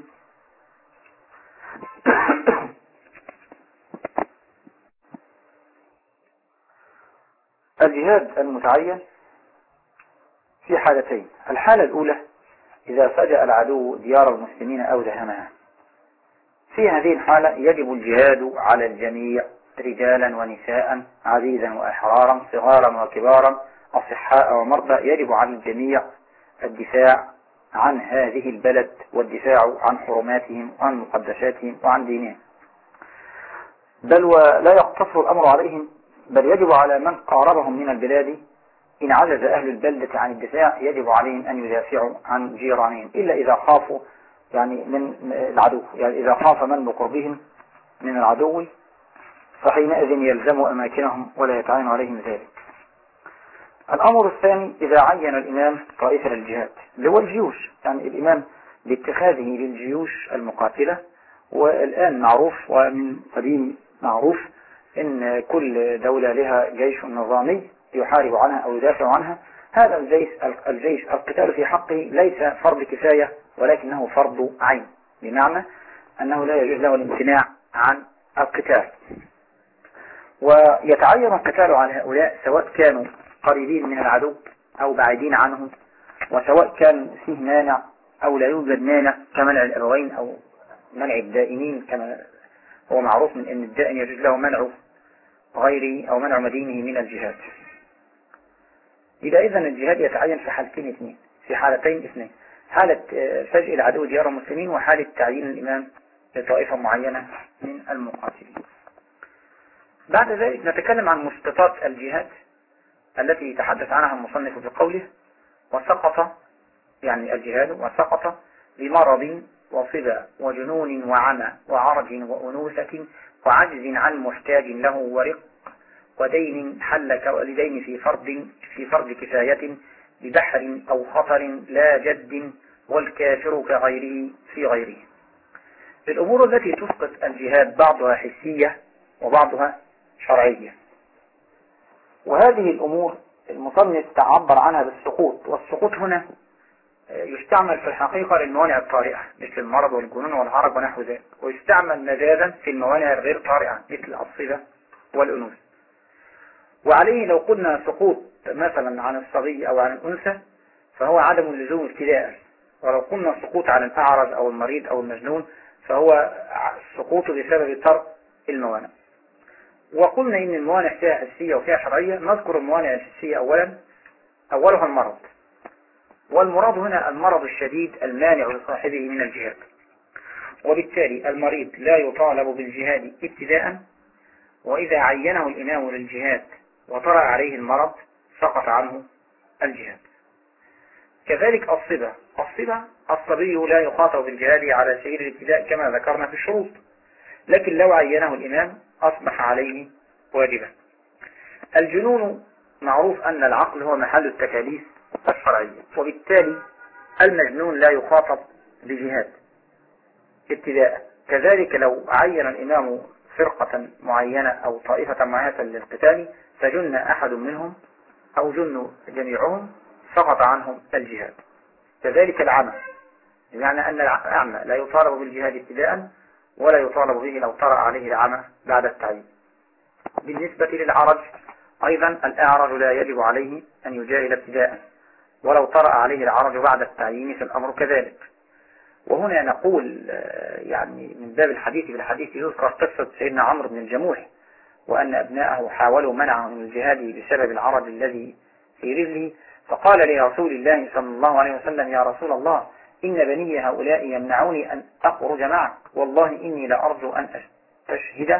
الجهاد المتعين في حالتين: الحالة الأولى إذا فجأ العدو ديار المسلمين أو دهمها. في هذه الحالة يجب الجهاد على الجميع، رجالا ونساء، عزيزا وأحرارا، صغارا وكبارا، أصحاء ومرضى. يجب على الجميع الدفاع عن هذه البلد والدفاع عن حرماتهم وعن مقدساتهم وعن دينهم. بل ولا يقتصر الأمر عليهم، بل يجب على من قاربهم من البلاد إن عجز أهل البلدة عن الدفاع يجب عليهم أن يدافعوا عن جيرانهم، إلا إذا خافوا يعني من العدو. يعني إذا خاف من بقربهم من العدو فحينئذ يلزموا أماكنهم ولا يتعين عليهم ذلك. الأمر الثاني إذا عين الإمام طائفة للجهاد اللي هو الجيوش، يعني الإمام باتخاذه للجيوش المقاتلة. والآن معروف ومن قديم معروف إن كل دولة لها جيش نظامي يحارب عنها أو يدافع عنها. هذا الجيش القتال في حقه ليس فرض كفاية ولكنه فرض عين، بمعنى أنه لا يجوز له الامتناع عن القتال، ويتعين القتال على هؤلاء سواء كانوا قريبين من العدو أو بعيدين عنه، وسواء كان فيه مانع أو لا يوجد مانع كمنع الأبوين أو منع الدائنين، كما هو معروف من أن الدائن يجوز له منع غيره أو منع مدينه من الجهاد. إذن الجهاد يتعين في حالتين اثنين، في حالتين اثنين: حالة فجء العدو ديار المسلمين، وحالة تعيين الإمام لطائفة معينة من المقاتلين. بعد ذلك نتكلم عن مسقطات الجهاد التي تحدث عنها المصنف بقوله: وسقط، يعني الجهاد وسقط بمرض وصبا وجنون وعمى وعرج وأنوثة وعجز عن محتاج له ورق ودين حل كوالدين في فرض كفاية ببحر أو خطر لا جد والكافر كغيره في غيره. الأمور التي تسقط الجهاد بعضها حسية وبعضها شرعية، وهذه الأمور المصنف تعبر عنها بالسقوط. والسقوط هنا يستعمل في الحقيقة للموانع الطارئة مثل المرض والجنون والعرج ونحو ذلك، ويستعمل مجازا في الموانع الغير طارئة مثل الصبا والأنوثة. وعليه لو قلنا سقوط مثلا عن الصبي أو عن الأنثى فهو عدم اللزوم ابتداء، ولو قلنا سقوط عن الأعرج أو المريض أو المجنون فهو السقوط بسبب ترك الموانع. وقلنا إن الموانع فيها حسية وفيها شرعية. نذكر الموانع الحسية أولها المرض، والمراد هنا المرض الشديد المانع لصاحبه من الجهاد، وبالتالي المريض لا يطالب بالجهاد ابتداء، وإذا عينه الإمام للجهاد وطرأ عليه المرض سقط عنه الجهاد. كذلك الصبي لا يخاطب بالجهاد على سبيل الابتداء كما ذكرنا في الشروط، لكن لو عينه الإمام أصبح عليه واجبا. الجنون معروف أن العقل هو محل التكاليف الشرعية، وبالتالي المجنون لا يخاطب بجهاد ابتداء. كذلك لو عين الإمام فرقة معينة أو طائفة معينة للقتال فجن أحد منهم أو جنوا جميعهم سقط عنهم الجهاد. كذلك العمى، يعني أن الأعمى لا يطالب بالجهاد ابتداء ولا يطالب به لو طرأ عليه العمى بعد التعيين. بالنسبة للعرج أيضا الأعرج لا يجب عليه أن يجاهد ابتداء، ولو طرأ عليه العرج بعد التعيين فالأمر كذلك. وهنا نقول يعني من باب الحديث بالحديث يذكر قصة سيدنا عمرو بن الجموح، وأن أبناءه حاولوا منعه من الجهاد بسبب العرج الذي في رجله، فقال لرسول الله صلى الله عليه وسلم: يا رسول الله، إن بني هؤلاء يمنعوني أن أخرج معك، والله إني لأرجو أن أستشهد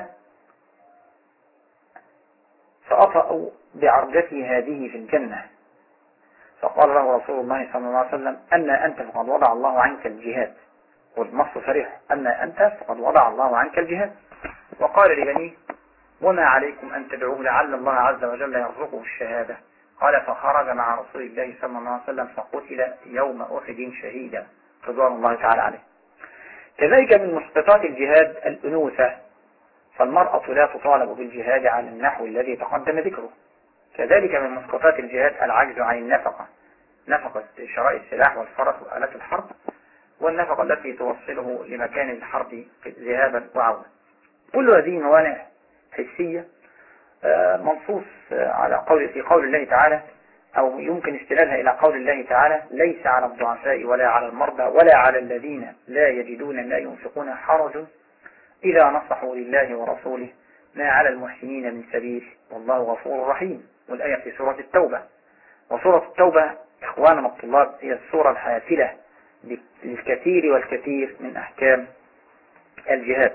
فأطأ بعرجتي هذه في الجنة. فقال له رسول الله صلى الله عليه وسلم: أما أنت فقد وضع الله عنك الجهاد، والنص صريح: أما أنت فقد وضع الله عنك الجهاد. وقال لبنيه: وما عليكم أن تدعوه لعل الله عز وجل يرزقه الشهادة. قال: فخرج مع رسول الله صلى الله عليه وسلم فقتل يوم أحد شهيدا رضوان الله تعالى عليه. كذلك من مسقطات الجهاد الأنوثة، فالمرأة لا تطالب بالجهاد على النحو الذي تقدم ذكره. كذلك من مسقطات الجهاد العجز عن النفقة، نفقة شراء السلاح والفرس وآلات الحرب، والنفقة التي توصله لمكان الحرب ذهابا وعودا. كل هذه موانع حسية منصوص على في قول الله تعالى، أو يمكن استدلالها إلى قول الله تعالى: ليس على الضعفاء ولا على المرضى ولا على الذين لا يجدون ما ينفقون حرج إذا نصحوا لله ورسوله ما على المحسنين من سبيل والله غفور رحيم. والآية في سورة التوبة. وسورة التوبة إخواننا الطلاب هي السورة الحافلة للكثير والكثير من أحكام الجهاد.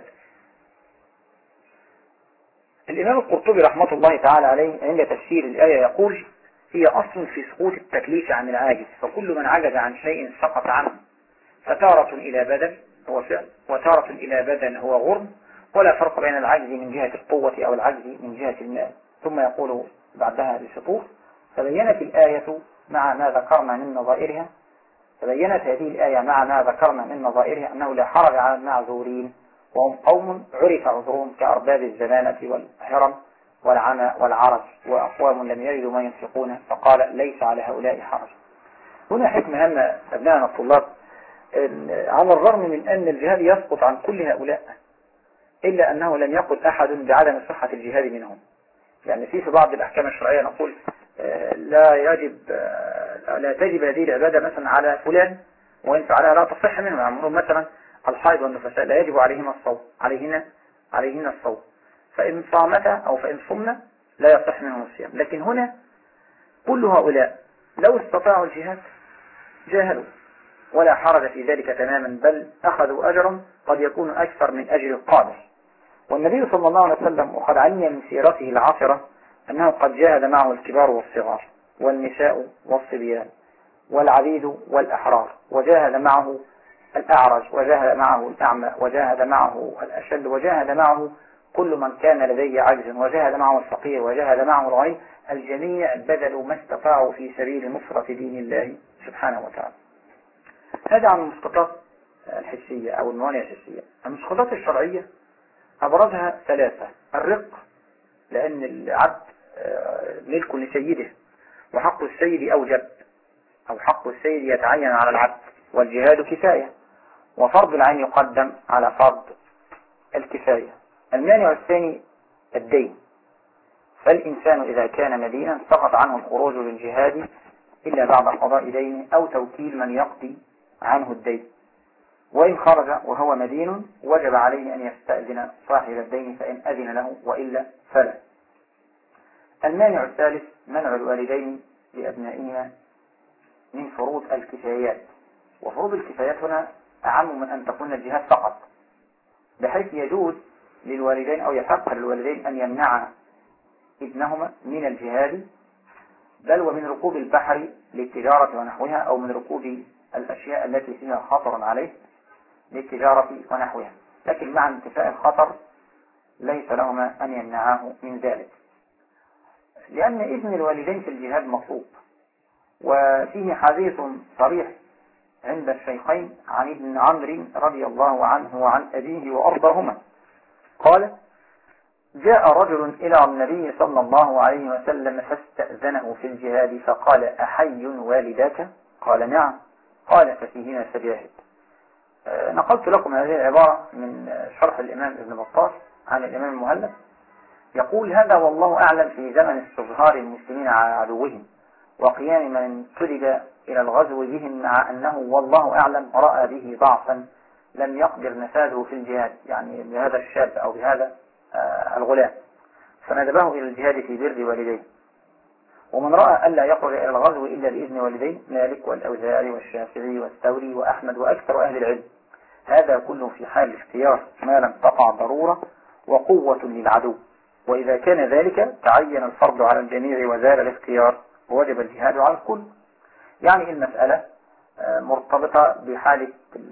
الإمام القرطبي رحمة الله تعالى عليه عند تفسير الآية يقول: هي أصل في سقوط التكليف عن العاجز، فكل من عجز عن شيء سقط عنه، فتارة إلى بدل هو فعل وتارة إلى بدل هو غرم، ولا فرق بين العجز من جهة القوة أو العجز من جهة المال. ثم يقول بعدها بسطور: فبينت الآية مع ما ذكرنا من نظائرها تبينت هذه الآية مع ما ذكرنا من نظائرها أنه لا حرج على المعذورين، وهم قوم عرف عذرهم كأرباب الزمانة والهرم والعمى والعرج، وأقوام لم يجدوا ما ينفقون، فقال ليس على هؤلاء حرج. هنا حكمة أن أبنائنا الطلاب على الرغم من أن الجهاد يسقط عن كل هؤلاء، إلا أنه لم يقل أحد بعدم صحة الجهاد منهم. يعني في بعض الأحكام الشرعية نقول لا تجب هذه العبادة مثلا على فلان، وإن فعلها لا تصح منه. يعني مثلا الحائض والنفساء لا يجب عليهما الصوم، عليهن الصوم، فإن صامتا أو فإن صمنا لا يصح منهم الصيام. لكن هنا كل هؤلاء لو استطاعوا الجهاد جاهدوا ولا حرج في ذلك تماما، بل أخذوا أجرا قد يكون أكثر من أجر القادر. والنبي صلى الله عليه وسلم وقد علم من سيرته العاصرة أنه قد جاهد معه الكبار والصغار والنساء والصبيان والعبيد والأحرار، وجاهد معه الأعرج، وجاهد معه الأعمى، وجاهد معه الأشل، وجاهد معه كل من كان لديه عجز، وجاهد معه الفقير، وجاهد معه الغني. الجميع بذلوا ما استطاعوا في سبيل نصرة دين الله سبحانه وتعالى. هذا عن المسقطات الحسية أو الموانع الحسية. المسقطات الشرعية أبرزها ثلاثة: الرق، لأن العبد ملك لسيده، وحق السيد أوجب، أو حق السيد يتعين على العبد، والجهاد كفاية، وفرض العين يقدم على فرض الكفاية. المانع الثاني الدين، فالإنسان إذا كان مدينا سقط عنه الخروج للجهاد إلا بعد قضاء دينه أو توكيل من يقضي عنه الدين، وإن خرج وهو مدين وجب عليه أن يستأذن صاحب الدين فإن أذن له، وإلا فلا. المانع الثالث منع الوالدين لأبنائهما من فروض الكفايات، وفروض الكفايات هنا أعم من أن تكون الجهاد فقط، بحيث يجوز للوالدين أو يحق للوالدين أن يمنع ابنهما من الجهاد، بل ومن ركوب البحر للتجارة ونحوها، أو من ركوب الأشياء التي فيها خطر عليه للتجارة ونحوها، لكن مع انتفاء الخطر ليس لهما أن يمنعاه من ذلك، لأن إذن الوالدين في الجهاد مطلوب. وفيه حديث صريح عند الشيخين عن ابن عمرو رضي الله عنه وعن أبيه وأرضاهما قال: جاء رجل إلى النبي صلى الله عليه وسلم فاستأذنه في الجهاد، فقال: أحي والداك؟ قال: نعم. قال: ففيهما فجاهد. نقلت لكم هذه العبارة من شرح الإمام ابن بطال عن الإمام المهلب، يقول: هذا والله أعلم في زمن استظهار المسلمين على عدوهم وقيام من سلب إلى الغزو بهم، مع أنه والله أعلم رأى به ضعفا لم يقدر نفاذه في الجهاد، يعني بهذا الشاب أو بهذا الغلام، فندبه إلى الجهاد في بر والديه. ومن رأى ألا يخرج إلى الغزو إلا بإذن والديه مالك والأوزاعي والشافعي والثوري وأحمد وأكثر أهل العلم. هذا كله في حال اختيار ما لم تقع ضرورة وقوة للعدو، وإذا كان ذلك تعين الفرض على الجميع وزال الاختيار ووجب الجهاد على الكل. يعني المسألة مرتبطة بحالة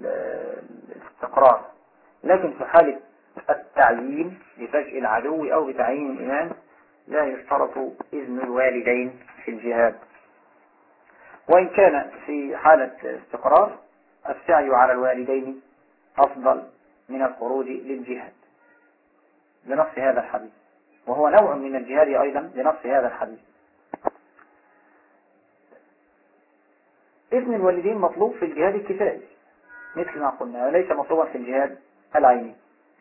الاستقرار، لكن في حالة التعيين بفجء العدو أو بتعيين الإمام لا يشترط إذن الوالدين في الجهاد. وإن كان في حالة استقرار السعي على الوالدين أفضل من الخروج للجهاد بنص هذا الحديث، وهو نوع من الجهاد أيضا بنص هذا الحديث. إذن الوالدين مطلوب في الجهاد الكفائي مثل ما قلنا، وليس مطلوبا في الجهاد العيني،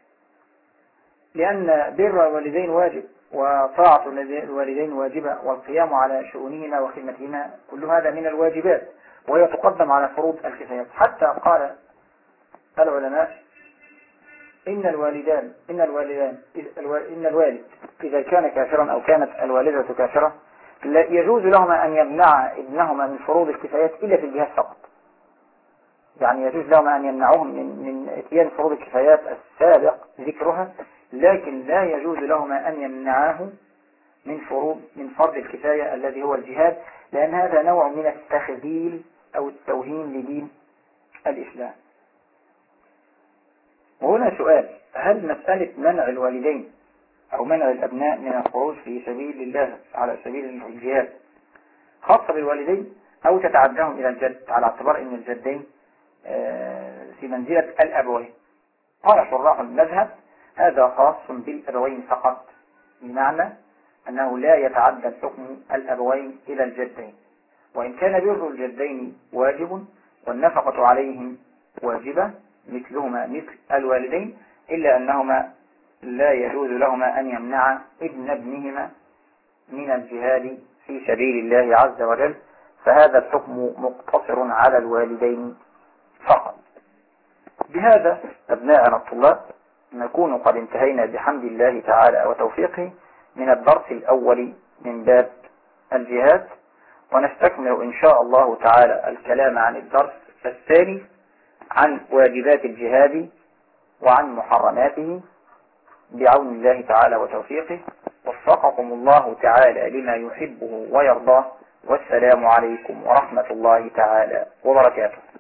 لأن بر الوالدين واجب، وطاعة الوالدين واجبة، والقيام على شؤونهما وخدمتهما كل هذا من الواجبات، وهي تقدم على فروض الكفايات. حتى قال العلماء: إن الوالد إذا كان كافرا أو كانت الوالدة كافرة لا يجوز لهما أن يمنع ابنهما من فروض الكفايات إلا في الجهاد فقط. يعني يجوز لهما أن يمنعوهم من اتيان فروض الكفايات السابق ذكرها، لكن لا يجوز لهما أن يمنعاه من فرض الكفاية الذي هو الجهاد، لأن هذا نوع من التخذيل أو التوهين لدين الإسلام. وهنا سؤال: هل مسألة منع الوالدين أو منع الأبناء من الخروج في سبيل الله على سبيل الجهاد خاصة بالوالدين أو تتعداهم إلى الجد على اعتبار أن الجدين في منزلة الأبوين. قال شراح المذهب هذا خاص بالأبوين فقط، بمعنى أنه لا يتعدى الحكم الأبوين إلى الجدين، وإن كان بر الجدين واجب والنفقة عليهم واجبة مثلهما مثل الوالدين، إلا أنهما لا يجوز لهما أن يمنع ابنهما من الجهاد في سبيل الله عز وجل، فهذا الحكم مقتصر على الوالدين فقط. بهذا أبناءنا الطلاب نكون قد انتهينا بحمد الله تعالى وتوفيقه من الدرس الأول من باب الجهاد، ونستكمل إن شاء الله تعالى الكلام عن الدرس الثاني عن واجبات الجهاد وعن محرماته بعون الله تعالى وتوفيقه. وفقكم الله تعالى لما يحبه ويرضاه، والسلام عليكم ورحمة الله تعالى وبركاته.